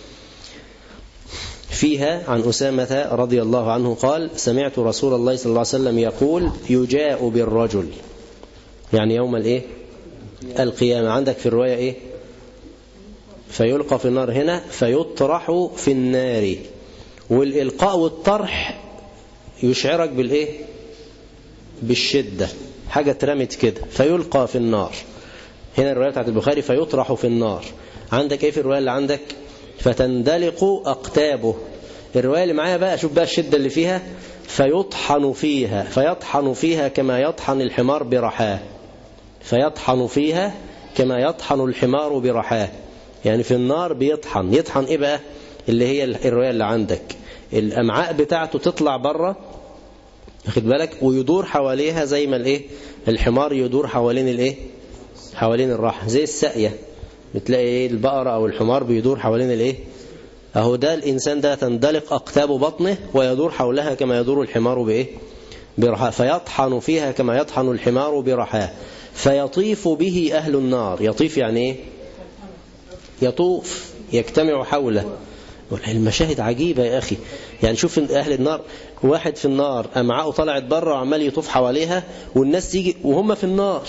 فيها عن أسامة رضي الله عنه قال: سمعت رسول الله صلى الله عليه وسلم يقول: يجاء بالرجل، يعني يوم الإيه؟ القيامة. عندك في الرواية إيه؟ فيلقى في النار، هنا فيطرح في النار. والإلقاء والطرح يشعرك بالإيه؟ بالشدة، حاجة ترمت كده. فيلقى في النار، هنا الرواية بتاعت البخاري فيطرح في النار. عندك إيه في الرواية اللي عندك؟ فتندلق أقتابه. الرواية اللي معايا بقى شوف بقى الشدة اللي فيها: فيطحن فيها كما يطحن الحمار برحاه. فيطحن فيها كما يطحن الحمار برحاه، يعني في النار بيطحن. يطحن إيه بقى؟ اللي هي الرواية اللي عندك الأمعاء بتاعته تطلع بره، واخد بالك، ويدور حواليها زي ما الإيه؟ الحمار يدور حوالين الإيه؟ حوالين الراحة، زي الساقية. بتلاقي إيه؟ البقرة أو الحمار بيدور حوالين الإيه؟ أهو ده الإنسان ده تندلق أقتاب بطنه ويدور حولها كما يدور الحمار بإيه؟ برحاه. فيطحن فيها كما يطحن الحمار برحاه، فيطيف به أهل النار. يطيف يعني إيه؟ يطوف، يجتمع حوله. المشاهد عجيبة يا أخي. يعني شوف أهل النار، واحد في النار أمعاءه طلعت بره وعمال يطوف حواليها، والناس تيجي وهم في النار.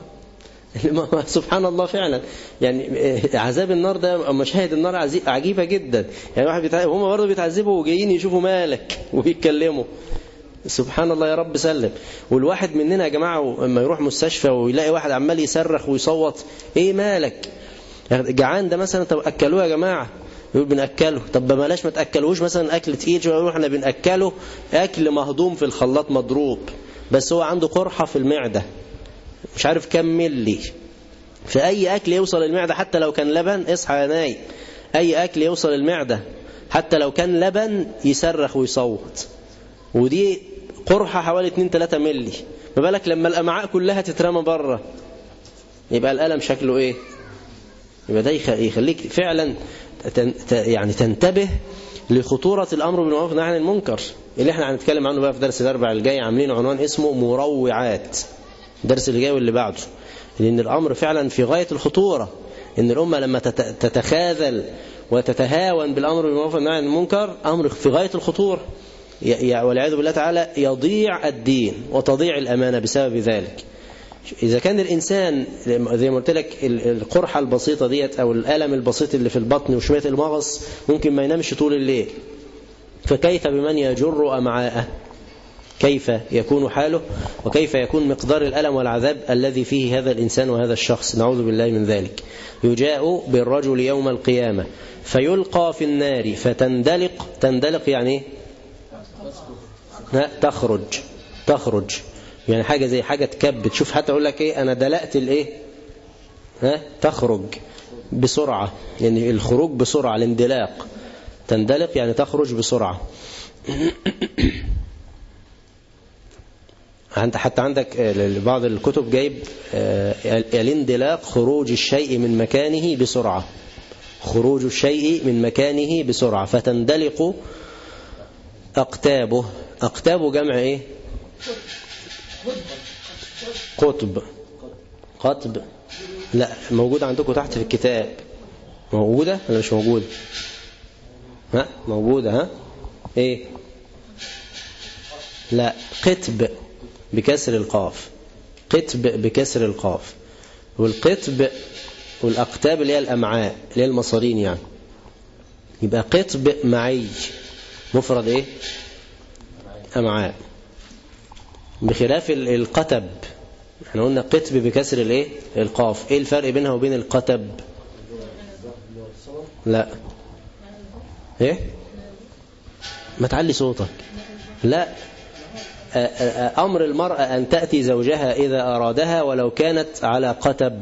سبحان الله فعلا. يعني عذاب النار ده، مشاهد النار عجيبة جدا. يعني واحد هم برضه بيتعذبوا وجايين يشوفوا مالك وبيتكلموا. سبحان الله، يا رب سلم. والواحد مننا يا جماعة لما يروح مستشفى ويلاقي واحد عمال يصرخ ويصوت: ايه مالك؟ جعان ده مثلا، طب أكلوه يا جماعة. يقول بنأكله. طب بلاش ما تأكلوش مثلا أكل تقيل شوية، احنا بنأكله أكل مهضوم في الخلاط مضروب، بس هو عنده قرحة في المعدة مش عارف كم ملي. فأي أكل يوصل المعدة حتى لو كان لبن، اصحى يا نايم، أي أكل يوصل المعدة حتى لو كان لبن يصرخ ويصوت. ودي قرحة حوالي 2-3 ملي، ما بالك لما الأمعاء كلها تترمى بره؟ يبقى الألم شكله إيه؟ يبقى ده يخليك فعلا يعني تنتبه لخطورة الأمر بالمعروف والنهي عن المنكر، اللي احنا هنتكلم عنه بقى في درس الأربع الجاي. عاملين عنوان اسمه مروعات، درس اللي جاي واللي بعده. لأن الأمر فعلا في غاية الخطورة، إن الأمة لما تتخاذل وتتهاون بالأمر بالمعروف والنهي عن المنكر أمر في غاية الخطورة. والعياذ بالله تعالى يضيع الدين وتضيع الأمانة بسبب ذلك. إذا كان الإنسان زي ما قلت لك القرحة البسيطة ديت أو الألم البسيط اللي في البطن وشوية المغص ممكن ما ينامش طول الليل، فكيف بمن يجر أمعاءه؟ كيف يكون حاله وكيف يكون مقدار الألم والعذاب الذي فيه هذا الإنسان وهذا الشخص؟ نعوذ بالله من ذلك. يجاء بالرجل يوم القيامة فيلقى في النار تندلق يعني تخرج يعني حاجة زي حاجة تكب، تشوف حتى أقول لك إيه أنا دلقت الإيه تخرج بسرعة، يعني الخروج بسرعة، الاندلاق. تندلق يعني تخرج بسرعة. حتى عندك بعض الكتب جايب الاندلاق خروج الشيء من مكانه بسرعة، خروج الشيء من مكانه بسرعة. فتندلق أقتابه. أقتابه جمع إيه؟ قطب. لا موجودة عندكم تحت في الكتاب. موجودة ولا مش موجودة؟ موجودة. إيه؟ لا قطب بكسر القاف. قطب بكسر القاف. والقطب والأقتاب اللي هي الأمعاء اللي هي المصارين يعني. يبقى قطب معي مفرد إيه؟ أمعاء. بخلاف القتب، احنا قلنا قطب بكسر الايه القاف. ايه الفرق بينها وبين القتب؟ لا ايه ما تعلي صوتك. لا امر المرأة ان تأتي زوجها اذا ارادها ولو كانت على قتب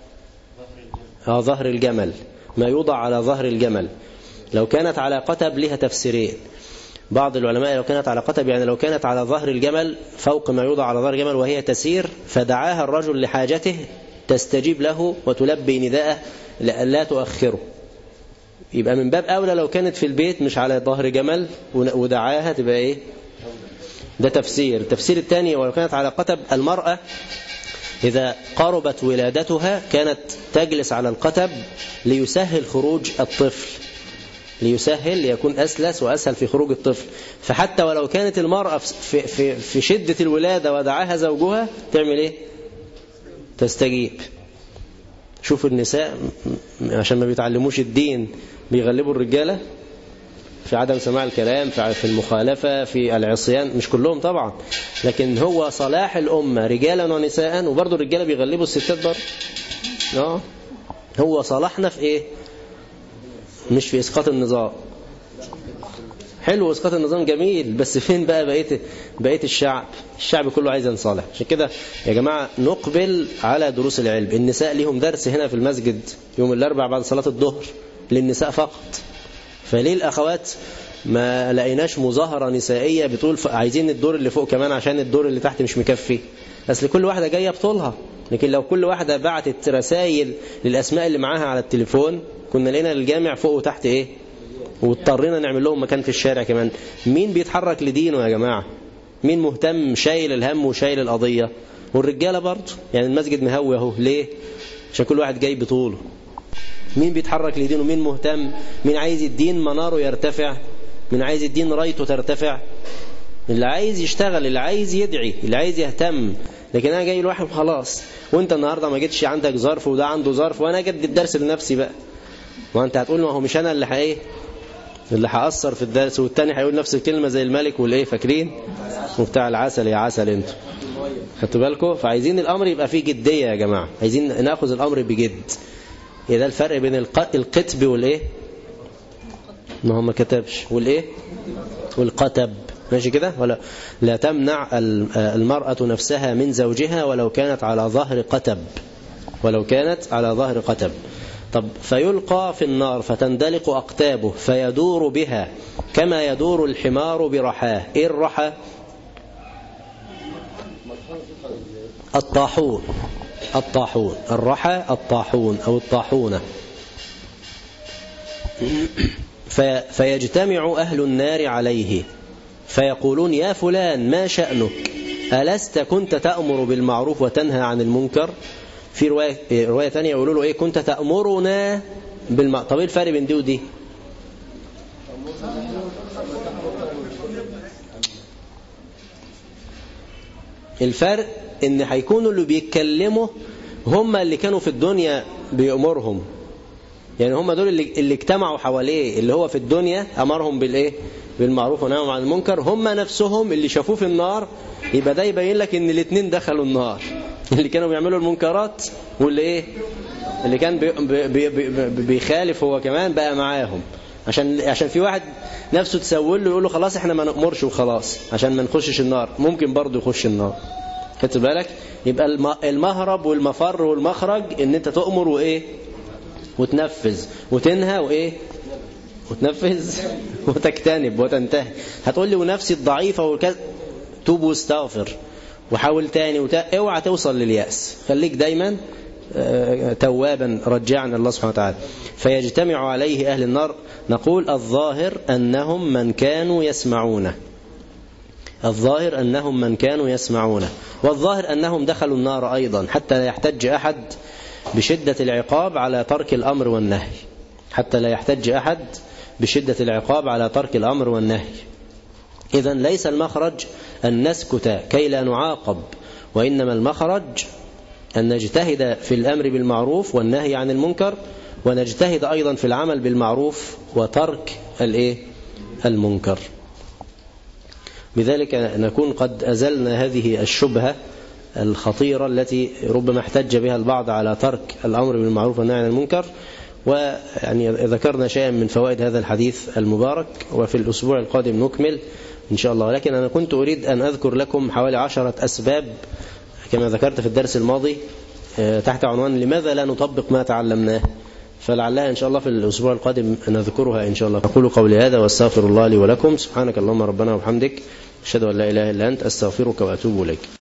ظهر الجمل، ما يوضع على ظهر الجمل. لو كانت على قتب لها تفسيرين. بعض العلماء لو كانت على قتب يعني لو كانت على ظهر الجمل فوق ما يوضع على ظهر الجمل وهي تسير فدعاها الرجل لحاجته تستجيب له وتلبي نداءه لا تؤخره. يبقى من باب أولى لو كانت في البيت مش على ظهر جمل ودعاها تبقى إيه؟ ده تفسير. التفسير الثاني ولو كانت على قتب، المرأة إذا قربت ولادتها كانت تجلس على القتب ليسهل خروج الطفل، ليكون أسلس وأسهل في خروج الطفل. فحتى ولو كانت المرأة في شدة الولادة ودعاها زوجها تعمل إيه؟ تستجيب. شوف النساء عشان ما بيتعلموش الدين بيغلبوا الرجالة في عدم سماع الكلام، في المخالفة، في العصيان. مش كلهم طبعا، لكن هو صلاح الأمة رجالا ونساء. وبرضو الرجالة بيغلبوا الستات برضو. هو صلاحنا في إيه؟ مش في إسقاط النظام. حلو إسقاط النظام جميل، بس فين بقى بقية الشعب كله عايز ينصلح. عشان كده يا جماعة نقبل على دروس العلم. النساء ليهم درس هنا في المسجد يوم الأربعاء بعد صلاة الظهر للنساء فقط. فليه الأخوات ما لقيناش مظاهرة نسائية بتقول عايزين الدور اللي فوق كمان عشان الدور اللي تحت مش مكفي؟ أصل كل واحدة جاية بطولها. لكن لو كل واحدة بعتت رسائل للأسماء اللي معاها على التليفون كنا لقينا الجامع فوق وتحت إيه؟ واضطرينا نعمل لهم مكان في الشارع كمان. مين بيتحرك لدينه يا جماعة؟ مين مهتم شايل الهم وشايل القضية؟ والرجالة برضه يعني المسجد مهوي اهو. ليه؟ عشان كل واحد جاي بطوله. مين بيتحرك لدينه؟ مين مهتم؟ مين عايز الدين مناره يرتفع؟ مين عايز الدين رايته ترتفع؟ اللي عايز يشتغل، اللي عايز يدعي، اللي عايز يهتم. لكن انا جاي لواحد خلاص وانت النهارده ما جيتش، عندك ظرف وده عنده ظرف وانا جدد الدرس لنفسي بقى. وانت هتقول ما هو مش انا اللي هأثر في الدرس، والتاني هيقول نفس الكلمة زي الملك والايه فاكرين وبتاع العسل يا عسل انتوا. خدتوا بالكم؟ فعايزين الامر يبقى فيه جدية يا جماعة، عايزين ناخذ الامر بجد. ده الفرق بين القتب والايه ما هو ما كتبش والايه والقتب. ماشي كده؟ ولا لا تمنع المرأة نفسها من زوجها ولو كانت على ظهر قتب. طب فيلقى في النار فتندلق أقتابه فيدور بها كما يدور الحمار برحاه. ايه الرحى؟ الطاحون. الرحى الطاحون أو الطاحونة. فيجتمع أهل النار عليه فيقولون يا فلان ما شأنك؟ ألست كنت تأمر بالمعروف وتنهى عن المنكر؟ في رواية ثانية يقولوا له ايه؟ كنت تأمرنا بالمعروف. طب ايه الفرق بين دي ودي؟ الفرق ان هيكونوا اللي بيتكلموا هم اللي كانوا في الدنيا بيأمرهم، يعني هم دول اللي اجتمعوا حواليه، اللي هو في الدنيا أمرهم بالإيه؟ بالمعروف ونهاهم عن المنكر، هم نفسهم اللي شافوه في النار. يبقى ده يبين لك ان الاثنين دخلوا النار، اللي كانوا بيعملوا المنكرات واللي ايه؟ اللي كان بيخالف هو كمان بقى معاهم، عشان في واحد نفسه تسول له يقول له خلاص احنا ما نأمرش وخلاص عشان ما نخشش النار، ممكن برضه يخش النار. خدت بالك؟ يبقى المهرب والمفر والمخرج ان انت تؤمر وايه؟ وتنفذ، وتنهى وايه؟ وتنفذ وتجتنب وتنتهي. هتقول لي ونفسي الضعيفة والكذا، توب واستغفر وحاول تاني اوعى توصل لليأس، خليك دايما توابا رجعا الله سبحانه وتعالى. فيجتمع عليه أهل النار. نقول الظاهر أنهم من كانوا يسمعونه، الظاهر أنهم من كانوا يسمعونه، والظاهر أنهم دخلوا النار أيضا حتى لا يحتج أحد بشدة العقاب على ترك الأمر والنهي، حتى لا يحتج أحد بشدة العقاب على ترك الأمر والنهي. إذن ليس المخرج أن نسكت كي لا نعاقب، وإنما المخرج أن نجتهد في الأمر بالمعروف والنهي عن المنكر، ونجتهد أيضا في العمل بالمعروف وترك المنكر. بذلك نكون قد أزلنا هذه الشبهة الخطيرة التي ربما احتج بها البعض على ترك الأمر بالمعروف والنهي عن المنكر. ويعني ذكرنا شيئا من فوائد هذا الحديث المبارك، وفي الأسبوع القادم نكمل إن شاء الله. ولكن أنا كنت أريد أن أذكر لكم حوالي 10 أسباب كما ذكرت في الدرس الماضي تحت عنوان لماذا لا نطبق ما تعلمناه، فلعلها إن شاء الله في الأسبوع القادم نذكرها إن شاء الله. أقول قولي هذا واستغفر الله لي ولكم. سبحانك اللهم ربنا وبحمدك، أشهد أن لا إله إلا أنت، أستغفرك وأتوب إليك.